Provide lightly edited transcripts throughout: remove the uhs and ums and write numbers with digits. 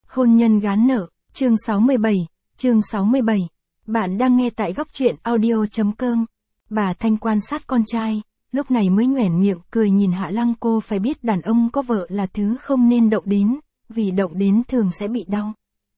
Hôn nhân gán nợ, chương 67. Bạn đang nghe tại góc truyện audio.com. Bà Thanh quan sát con trai, lúc này mới nhoẻn miệng cười nhìn Hạ Lăng. Cô phải biết đàn ông có vợ là thứ không nên động đến, vì động đến thường sẽ bị đau.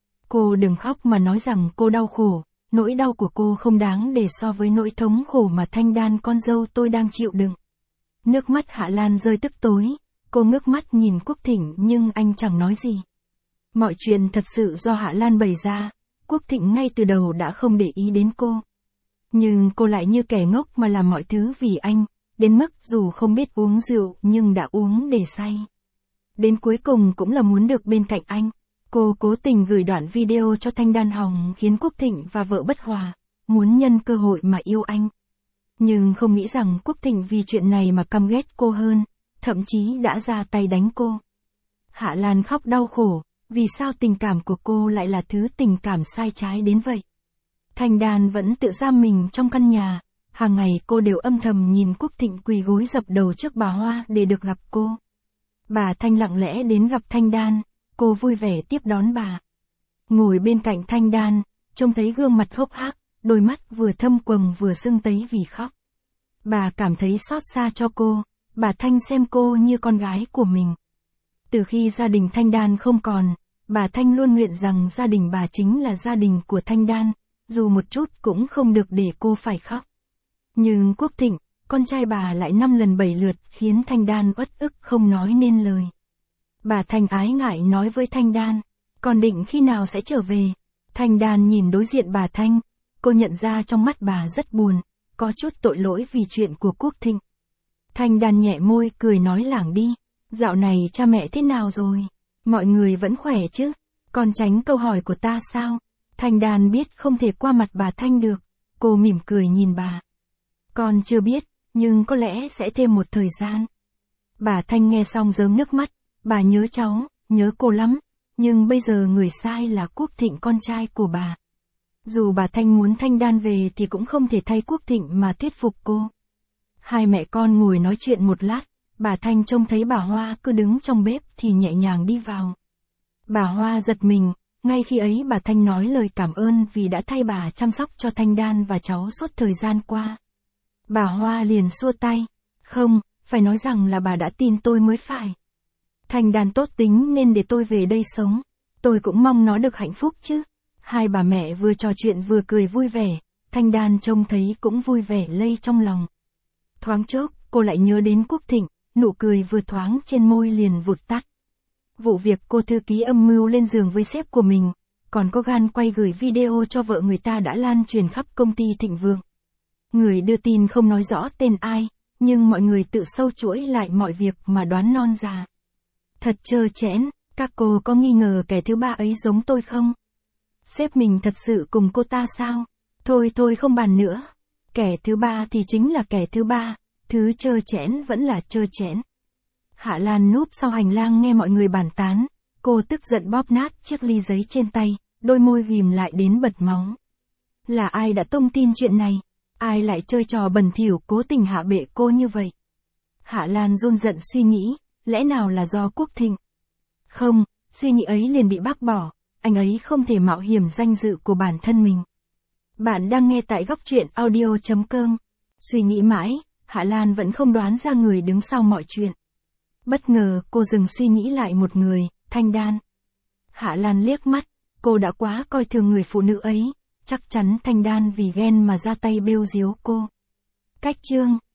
Cô đừng khóc mà nói rằng cô đau khổ, nỗi đau của cô không đáng để so với nỗi thống khổ mà Thanh Đan con dâu tôi đang chịu đựng. Nước mắt Hạ Lan rơi tức tối, cô ngước mắt nhìn Quốc Thịnh nhưng anh chẳng nói gì. Mọi chuyện thật sự do Hạ Lan bày ra, Quốc Thịnh ngay từ đầu đã không để ý đến cô. Nhưng cô lại như kẻ ngốc mà làm mọi thứ vì anh, đến mức dù không biết uống rượu nhưng đã uống để say. Đến cuối cùng cũng là muốn được bên cạnh anh. Cô cố tình gửi đoạn video cho Thanh Đan hòng khiến Quốc Thịnh và vợ bất hòa, muốn nhân cơ hội mà yêu anh. Nhưng không nghĩ rằng Quốc Thịnh vì chuyện này mà căm ghét cô hơn, thậm chí đã ra tay đánh cô. Hạ Lan khóc đau khổ, vì sao tình cảm của cô lại là thứ tình cảm sai trái đến vậy? Thanh Đan vẫn tự giam mình trong căn nhà, hàng ngày cô đều âm thầm nhìn Quốc Thịnh quỳ gối dập đầu trước bà Hoa để được gặp cô. Bà Thanh lặng lẽ đến gặp Thanh Đan, cô vui vẻ tiếp đón bà. Ngồi bên cạnh Thanh Đan, trông thấy gương mặt hốc hác, đôi mắt vừa thâm quầng vừa sưng tấy vì khóc. Bà cảm thấy xót xa cho cô, bà Thanh xem cô như con gái của mình. Từ khi gia đình Thanh Đan không còn, bà Thanh luôn nguyện rằng gia đình bà chính là gia đình của Thanh Đan, dù một chút cũng không được để cô phải khóc. Nhưng Quốc Thịnh, con trai bà lại 5 lần 7 lượt khiến Thanh Đan uất ức không nói nên lời. Bà Thanh ái ngại nói với Thanh Đan, con định khi nào sẽ trở về? Thanh Đan nhìn đối diện bà Thanh, cô nhận ra trong mắt bà rất buồn, có chút tội lỗi vì chuyện của Quốc Thịnh. Thanh Đan nhẹ môi cười nói lảng đi, dạo này cha mẹ thế nào rồi? Mọi người vẫn khỏe chứ? Con tránh câu hỏi của ta sao? Thanh Đan biết không thể qua mặt bà Thanh được, cô mỉm cười nhìn bà. Con chưa biết, nhưng có lẽ sẽ thêm một thời gian. Bà Thanh nghe xong rớm nước mắt, bà nhớ cháu, nhớ cô lắm, nhưng bây giờ người sai là Quốc Thịnh con trai của bà. Dù bà Thanh muốn Thanh Đan về thì cũng không thể thay Quốc Thịnh mà thuyết phục cô. Hai mẹ con ngồi nói chuyện một lát, bà Thanh trông thấy bà Hoa cứ đứng trong bếp thì nhẹ nhàng đi vào. Bà Hoa giật mình, ngay khi ấy bà Thanh nói lời cảm ơn vì đã thay bà chăm sóc cho Thanh Đan và cháu suốt thời gian qua. Bà Hoa liền xua tay, không, phải nói rằng là bà đã tin tôi mới phải. Thanh Đan tốt tính nên để tôi về đây sống, tôi cũng mong nó được hạnh phúc chứ. Hai bà mẹ vừa trò chuyện vừa cười vui vẻ, Thanh Đan trông thấy cũng vui vẻ lây trong lòng. Thoáng chốc, cô lại nhớ đến Quốc Thịnh, nụ cười vừa thoáng trên môi liền vụt tắt. Vụ việc cô thư ký âm mưu lên giường với sếp của mình, còn có gan quay gửi video cho vợ người ta đã lan truyền khắp công ty Thịnh Vượng. Người đưa tin không nói rõ tên ai, nhưng mọi người tự sâu chuỗi lại mọi việc mà đoán non ra. Thật trơ trẽn, các cô có nghi ngờ kẻ thứ ba ấy giống tôi không? Sếp mình thật sự cùng cô ta sao? Thôi không bàn nữa. Kẻ thứ ba thì chính là kẻ thứ ba, thứ trơ trẽn vẫn là trơ trẽn. Hạ Lan núp sau hành lang nghe mọi người bàn tán, cô tức giận bóp nát chiếc ly giấy trên tay, đôi môi ghim lại đến bật máu. Là ai đã tung tin chuyện này? Ai lại chơi trò bẩn thỉu cố tình hạ bệ cô như vậy? Hạ Lan run giận suy nghĩ, lẽ nào là do Quốc Thịnh? Không, suy nghĩ ấy liền bị bác bỏ, anh ấy không thể mạo hiểm danh dự của bản thân mình. Bạn đang nghe tại góc truyện audio.com. Suy nghĩ mãi, Hạ Lan vẫn không đoán ra người đứng sau mọi chuyện. Bất ngờ cô dừng suy nghĩ lại một người, Thanh Đan. Hạ Lan liếc mắt, cô đã quá coi thường người phụ nữ ấy, chắc chắn Thanh Đan vì ghen mà ra tay bêu díu cô. Cách chương